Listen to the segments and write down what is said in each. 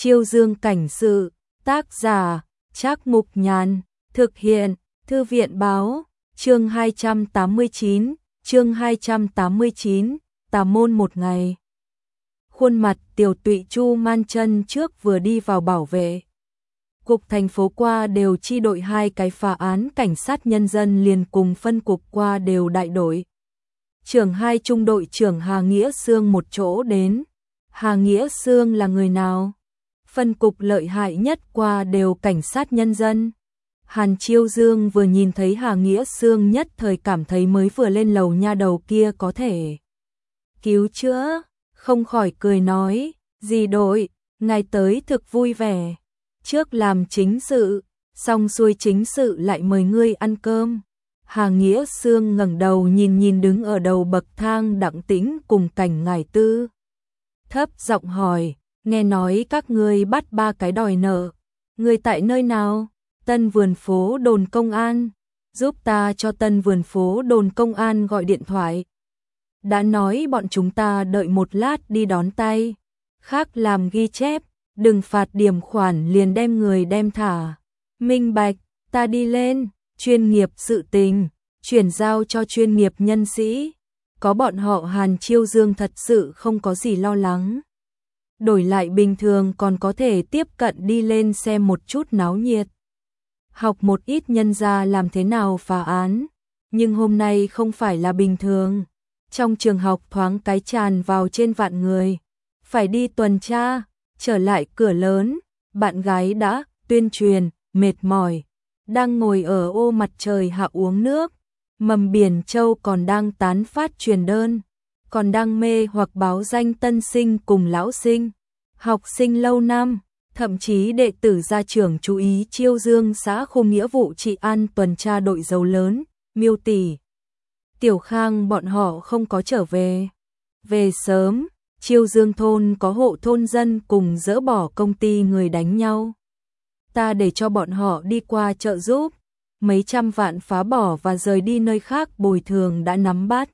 Chiêu Dương cảnh sự, tác giả, Trác Mục Nhàn, thực hiện, Thư viện báo, chương 289, tà môn một ngày. Khuôn mặt Tiểu Tụy Chu Man chân trước vừa đi vào bảo vệ cục thành phố qua đều chi đội 2 cái phá án cảnh sát nhân dân liền cùng phân cục qua đều đại đội. Trưởng 2 trung đội trưởng Hà Nghĩa Sương một chỗ đến. Hà Nghĩa Sương là người nào? Phân cục lợi hại nhất qua đều cảnh sát nhân dân. Hàn Chiêu Dương vừa nhìn thấy Hà Nghĩa Sương nhất thời cảm thấy mới vừa lên lầu nha đầu kia có thể cứu chữa, không khỏi cười nói, dì đội, ngài tới thực vui vẻ. Trước làm chính sự, xong xuôi chính sự lại mời ngươi ăn cơm. Hà Nghĩa Sương ngẩng đầu nhìn đứng ở đầu bậc thang Đặng Tĩnh cùng Cảnh Ngải Tư. Thấp giọng hỏi, nghe nói các ngươi bắt 3 cái đòi nợ. Ngươi tại nơi nào? Tân Vườn Phố đồn công an. Giúp ta cho Tân Vườn Phố đồn công an gọi điện thoại. Đã nói bọn chúng ta đợi một lát đi đón tay. Khác làm ghi chép, đừng phạt điểm khoản liền đem người đem thả. Minh bạch, ta đi lên, chuyên nghiệp sự tình, chuyển giao cho chuyên nghiệp nhân sĩ. Có bọn họ Hàn Chiêu Dương thật sự không có gì lo lắng. Đổi lại bình thường còn có thể tiếp cận đi lên xem một chút náo nhiệt. Học một ít nhân gia làm thế nào phá án. Nhưng hôm nay không phải là bình thường. Trong trường học thoáng cái tràn vào trên vạn người. Phải đi tuần tra, trở lại cửa lớn. Bạn gái đã tuyên truyền, mệt mỏi. Đang ngồi ở ô mặt trời hạ uống nước. Mầm Biển Châu còn đang tán phát truyền đơn. Còn đang mê hoặc báo danh tân sinh cùng lão sinh. Học sinh lâu năm. Thậm chí đệ tử gia trưởng chú ý Chiêu Dương xã khu nghĩa vụ trị an tuần tra đội dấu lớn, Miêu tỷ, Tiểu Khang bọn họ không có trở về. Về sớm, Chiêu Dương thôn có hộ thôn dân cùng dỡ bỏ công ty người đánh nhau. Ta để cho bọn họ đi qua trợ giúp, mấy trăm vạn phá bỏ và rời đi nơi khác bồi thường đã nắm bắt.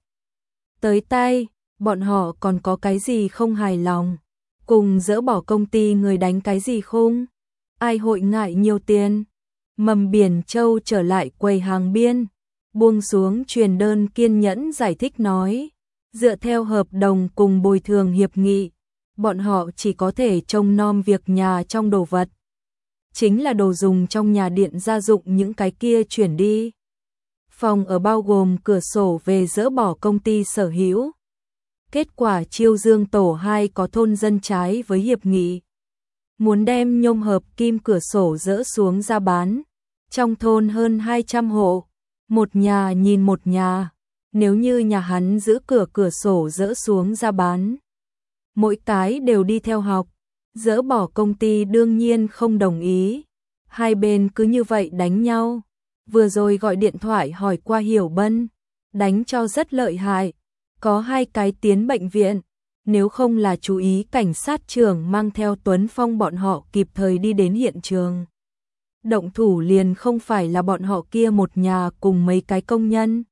Tới tay, bọn họ còn có cái gì không hài lòng. Cùng dỡ bỏ công ty người đánh cái gì không? Ai hội ngại nhiều tiền? Mầm Biển Châu trở lại quầy hàng biên, buông xuống truyền đơn kiên nhẫn giải thích nói, dựa theo hợp đồng cùng bồi thường hiệp nghị, bọn họ chỉ có thể trông nom việc nhà trong đồ vật. Chính là đồ dùng trong nhà điện gia dụng những cái kia chuyển đi. Phòng ở bao gồm cửa sổ về dỡ bỏ công ty sở hữu. Kết quả Chiêu Dương tổ 2 có thôn dân trái với hiệp nghị. Muốn đem nhôm hợp kim cửa sổ dỡ xuống ra bán. Trong thôn hơn 200 hộ. Một nhà nhìn một nhà. Nếu như nhà hắn giữ cửa sổ dỡ xuống ra bán. Mỗi cái đều đi theo học. Dỡ bỏ công ty đương nhiên không đồng ý. Hai bên cứ như vậy đánh nhau. Vừa rồi gọi điện thoại hỏi qua Hiểu Bân. Đánh cho rất lợi hại. Có 2 cái tiến bệnh viện, nếu không là chú ý cảnh sát trưởng mang theo Tuấn Phong bọn họ kịp thời đi đến hiện trường. Động thủ liền không phải là bọn họ kia một nhà cùng mấy cái công nhân.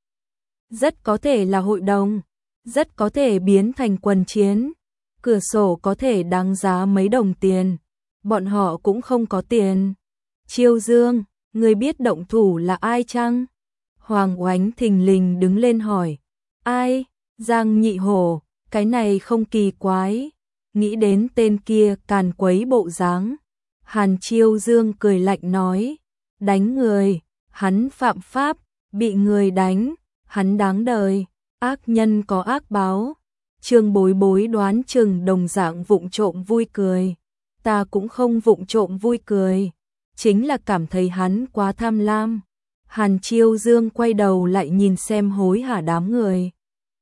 Rất có thể là hội đồng, rất có thể biến thành quần chiến. Cửa sổ có thể đáng giá mấy đồng tiền, bọn họ cũng không có tiền. Chiêu Dương, người biết động thủ là ai chăng? Hoàng Oánh thình lình đứng lên hỏi, ai? Giang Nhị Hổ, cái này không kỳ quái, nghĩ đến tên kia càn quấy bộ dáng. Hàn Chiêu Dương cười lạnh nói, đánh người, hắn phạm pháp, bị người đánh, hắn đáng đời, ác nhân có ác báo. Trương Bối Bối đoán chừng đồng dạng vụng trộm vui cười, ta cũng không vụng trộm vui cười, chính là cảm thấy hắn quá tham lam. Hàn Chiêu Dương quay đầu lại nhìn xem hối hả đám người.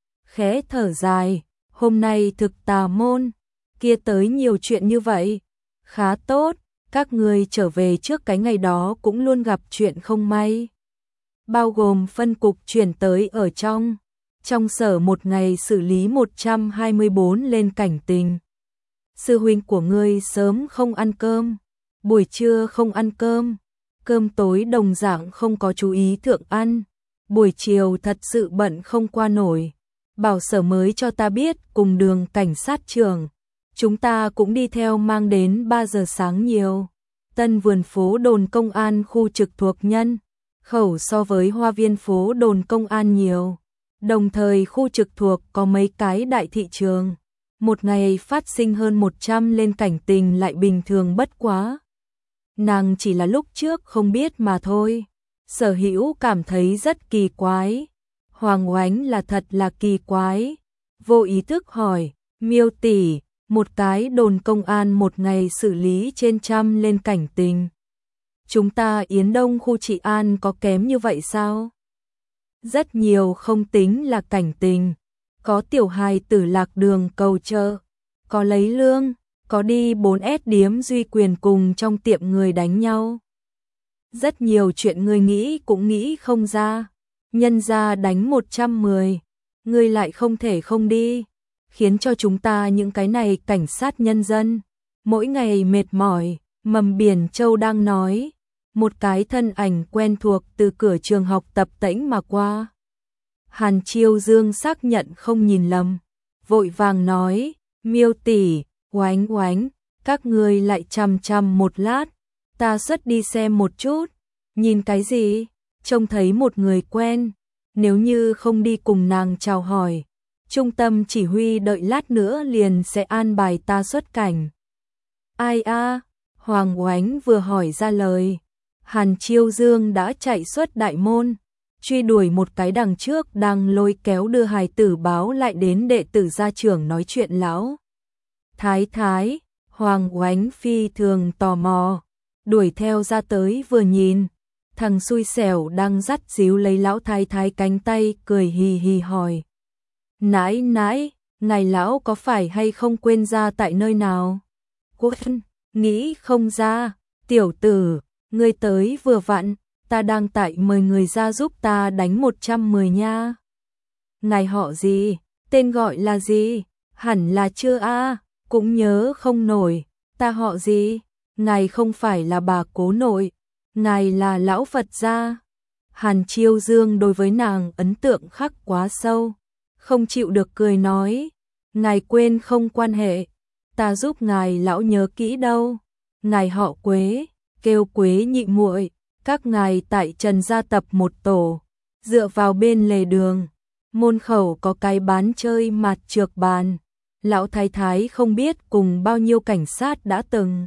Khẽ thở dài, hôm nay thực tà môn, kia tới nhiều chuyện như vậy, khá tốt, các người trở về trước cái ngày đó cũng luôn gặp chuyện không may. Bao gồm phân cục chuyển tới ở trong sở một ngày xử lý 124 lên cảnh tình. Sư huynh của ngươi sớm không ăn cơm, buổi trưa không ăn cơm, cơm tối đồng dạng không có chú ý thượng ăn, buổi chiều thật sự bận không qua nổi. Bảo sở mới cho ta biết cùng Đường cảnh sát trưởng Chúng ta cũng đi theo mang đến 3 giờ sáng nhiều. Tân vườn phố đồn công an khu trực thuộc nhân khẩu so với hoa viên phố đồn công an nhiều. Đồng thời khu trực thuộc có mấy cái đại thị trường. Một ngày phát sinh hơn 100 lên cảnh tình lại bình thường bất quá. Nàng chỉ là lúc trước không biết mà thôi. Sở Hữu cảm thấy rất kỳ quái. Hoàng Oánh là thật là kỳ quái. Vô ý thức hỏi, Miêu tỷ, một cái đồn công an một ngày xử lý trên 100 lên cảnh tình. Chúng ta Yến Đông khu trị an có kém như vậy sao? Rất nhiều không tính là cảnh tình. Có tiểu hài tử lạc đường cầu chợ, có lấy lương, có đi 4S điếm duy quyền cùng trong tiệm người đánh nhau. Rất nhiều chuyện người nghĩ cũng nghĩ không ra. Nhân ra đánh 110, người lại không thể không đi, khiến cho chúng ta những cái này cảnh sát nhân dân mỗi ngày mệt mỏi. Mầm Biển Châu đang nói, một cái thân ảnh quen thuộc từ cửa trường học tập tễnh mà qua. Hàn Chiêu Dương xác nhận không nhìn lầm, vội vàng nói, Miêu tỷ, Oánh Oánh, các ngươi lại chằm chằm một lát, ta xuất đi xem một chút. Nhìn cái gì? Trông thấy một người quen, nếu như không đi cùng nàng chào hỏi, trung tâm chỉ huy đợi lát nữa liền sẽ an bài ta xuất cảnh. Ai a? Hoàng Oánh vừa hỏi ra lời, Hàn Chiêu Dương đã chạy xuất đại môn, truy đuổi một cái đằng trước đang lôi kéo đưa hài tử báo lại đến đệ tử gia trưởng nói chuyện lão. Thái thái, Hoàng Oánh phi thường tò mò, đuổi theo ra tới vừa nhìn, thằng xui xẻo đang dắt díu lấy lão thái thái cánh tay cười hì hì hỏi. Nãi nãi, ngài lão có phải hay không quên ra tại nơi nào? Quên, nghĩ không ra, tiểu tử, ngươi tới vừa vặn, ta đang tại mời người ra giúp ta đánh 110 nha. Ngài họ gì? Tên gọi là gì? Hẳn là chưa a, cũng nhớ không nổi, ta họ gì? Ngài không phải là bà cố nội, ngài là lão Phật gia. Hàn Chiêu Dương đối với nàng ấn tượng khắc quá sâu, không chịu được cười nói, ngài quên không quan hệ, ta giúp ngài lão nhớ kỹ đâu. Ngài họ Quế, kêu Quế nhị muội, các ngài tại Trần gia tập một tổ, dựa vào bên lề đường, môn khẩu có cái bán chơi mạt trược bàn. Lão thái thái không biết cùng bao nhiêu cảnh sát đã từng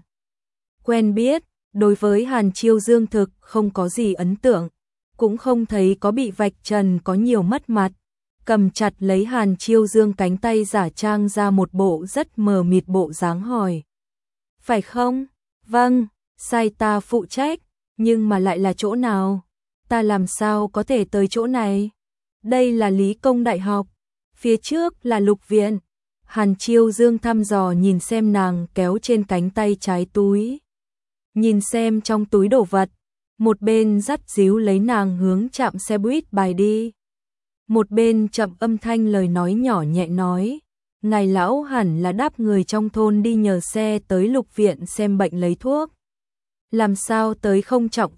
quen biết, đối với Hàn Chiêu Dương thực không có gì ấn tượng, cũng không thấy có bị vạch trần có nhiều mất mặt, cầm chặt lấy Hàn Chiêu Dương cánh tay giả trang ra một bộ rất mờ mịt bộ dáng hỏi. Phải không? Vâng, sai ta phụ trách, nhưng mà lại là chỗ nào? Ta làm sao có thể tới chỗ này? Đây là Lý Công Đại học, phía trước là Lục Viện. Hàn Chiêu Dương thăm dò nhìn xem nàng kéo trên cánh tay trái túi. Nhìn xem trong túi đồ vật, một bên dắt díu lấy nàng hướng trạm xe buýt bài đi. Một bên chậm âm thanh lời nói nhỏ nhẹ nói, ngài lão hẳn là đáp người trong thôn đi nhờ xe tới Lục Viện xem bệnh lấy thuốc. Làm sao tới không trọng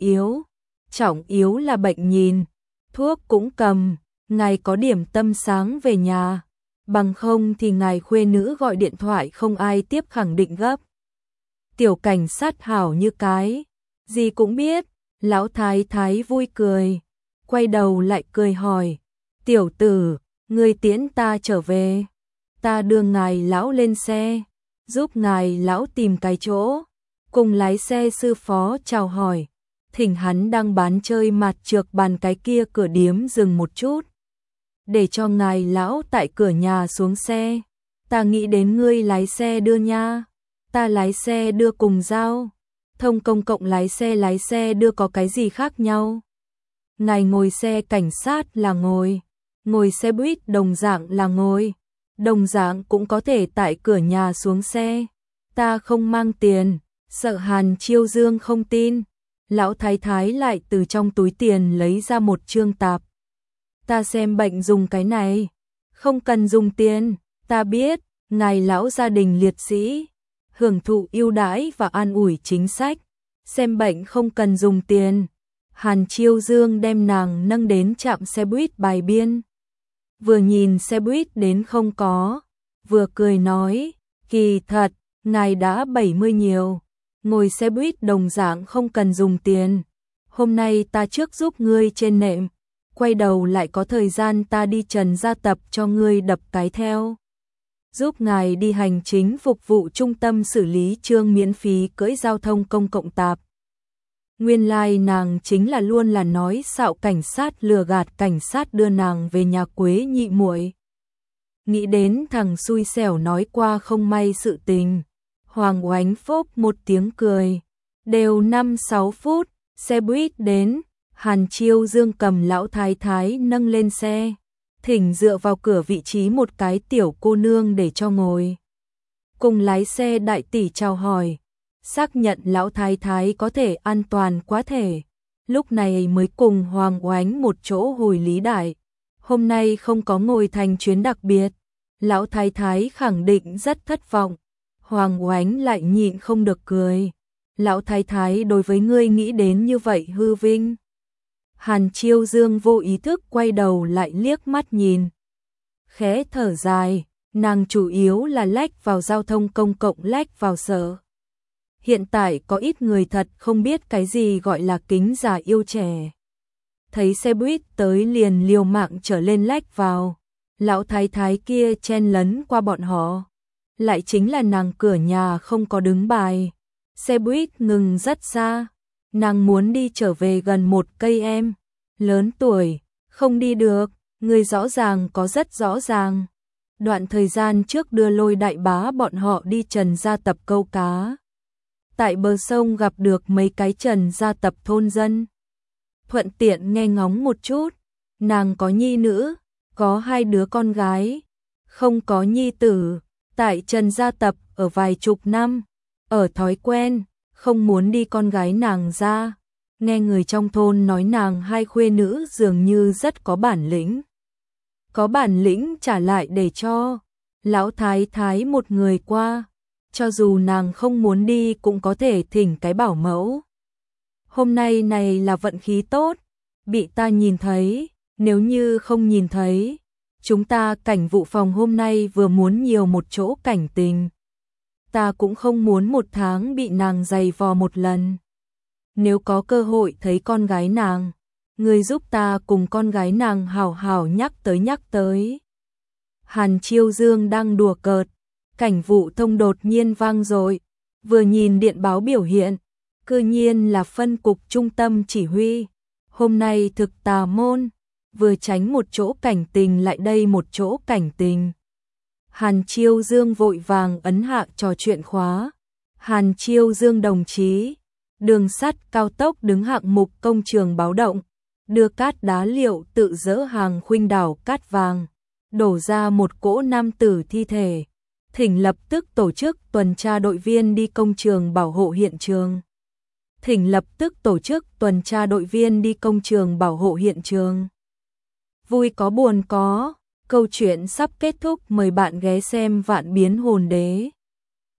yếu là bệnh nhìn, thuốc cũng cầm, ngài có điểm tâm sáng về nhà, bằng không thì ngài khuê nữ gọi điện thoại không ai tiếp khẳng định gấp. Tiểu cảnh sát hảo như cái, gì cũng biết, lão thái thái vui cười, quay đầu lại cười hỏi, tiểu tử, ngươi tiễn ta trở về, ta đưa ngài lão lên xe, giúp ngài lão tìm cái chỗ, cùng lái xe sư phó chào hỏi, thỉnh hắn đang bán chơi mạt trược bàn cái kia cửa điếm dừng một chút, để cho ngài lão tại cửa nhà xuống xe, ta nghĩ đến ngươi lái xe đưa nha, ta lái xe đưa cùng giao thông công cộng lái xe đưa có cái gì khác nhau? Ngài ngồi xe cảnh sát là ngồi xe buýt đồng dạng là ngồi, đồng dạng cũng có thể tại cửa nhà xuống xe, ta không mang tiền, sợ Hàn Chiêu Dương không tin, lão thái thái lại từ trong túi tiền lấy ra một trương tạp. Ta xem bệnh dùng cái này, không cần dùng tiền, ta biết, ngài lão gia đình liệt sĩ, hưởng thụ ưu đãi và an ủi chính sách, xem bệnh không cần dùng tiền. Hàn Chiêu Dương đem nàng nâng đến trạm xe buýt Bài Biên. Vừa nhìn xe buýt đến không có, vừa cười nói, Kỳ thật, ngài đã 70 nhiều, ngồi xe buýt đồng dạng không cần dùng tiền. Hôm nay ta trước giúp ngươi trên nệm, quay đầu lại có thời gian ta đi Trần Gia Tập cho ngươi đập cái theo. Giúp ngài đi hành chính phục vụ trung tâm xử lý chương miễn phí cưỡi giao thông công cộng tạp. Nguyên lai nàng chính là luôn là nói xạo cảnh sát lừa gạt cảnh sát đưa nàng về nhà Quế nhị muội. Nghĩ đến thằng xui xẻo nói qua không may sự tình, Hoàng Oánh phốc một tiếng cười. Đều 5-6 phút, xe buýt đến, Hàn Chiêu Dương cầm lão thái thái nâng lên xe, thỉnh dựa vào cửa vị trí một cái tiểu cô nương để cho ngồi. Cùng lái xe đại tỷ chào hỏi, xác nhận lão thái thái có thể an toàn quá thể. Lúc này mới cùng Hoàng Oánh một chỗ hồi lý đại. Hôm nay không có ngồi thành chuyến đặc biệt. Lão thái thái khẳng định rất thất vọng. Hoàng Oánh lại nhịn không được cười. Lão thái thái đối với ngươi nghĩ đến như vậy hư vinh. Hàn Chiêu Dương vô ý thức quay đầu lại liếc mắt nhìn. Khẽ thở dài, nàng chủ yếu là lách vào giao thông công cộng lách vào sở. Hiện tại có ít người thật không biết cái gì gọi là kính già yêu trẻ. Thấy xe buýt tới liền liều mạng trở lên lách vào. Lão thái thái kia chen lấn qua bọn họ. Lại chính là nàng cửa nhà không có đứng bài. Xe buýt ngừng rất xa. Nàng muốn đi trở về gần một cây em. Lớn tuổi, không đi được, người rõ ràng có rất rõ ràng. Đoạn thời gian trước đưa Lôi đại bá bọn họ đi Trần Gia Tập câu cá. Tại bờ sông gặp được mấy cái Trần Gia Tập thôn dân. Thuận tiện nghe ngóng một chút, nàng có nhi nữ, có 2 đứa con gái, không có nhi tử, tại Trần Gia Tập ở vài chục năm, ở thói quen, không muốn đi con gái nàng ra. Nghe người trong thôn nói nàng 2 khuê nữ dường như rất có bản lĩnh. Có bản lĩnh trả lại để cho lão thái thái một người qua, cho dù nàng không muốn đi cũng có thể thỉnh cái bảo mẫu. Hôm nay này là vận khí tốt, bị ta nhìn thấy, nếu như không nhìn thấy, chúng ta cảnh vụ phòng hôm nay vừa muốn nhiều một chỗ cảnh tình. Ta cũng không muốn một tháng bị nàng giày vò một lần. Nếu có cơ hội thấy con gái nàng, người giúp ta cùng con gái nàng hảo hảo nhắc tới. Hàn Chiêu Dương đang đùa cợt, cảnh vụ thông đột nhiên vang dội, vừa nhìn điện báo biểu hiện, cư nhiên là phân cục trung tâm chỉ huy. Hôm nay thực tà môn, vừa tránh một chỗ cảnh tình lại đây một chỗ cảnh tình. Hàn Chiêu Dương vội vàng ấn hạ trò chuyện khóa. Hàn Chiêu Dương đồng chí, đường sắt cao tốc đứng hạng mục công trường báo động, đưa cát đá liệu tự dỡ hàng khuynh đảo cát vàng, đổ ra một cỗ nam tử thi thể. Thỉnh lập tức tổ chức tuần tra đội viên đi công trường bảo hộ hiện trường. Thỉnh lập tức tổ chức tuần tra đội viên đi công trường bảo hộ hiện trường. Vui có buồn có, câu chuyện sắp kết thúc, mời bạn ghé xem Vạn Biến Hồn Đế.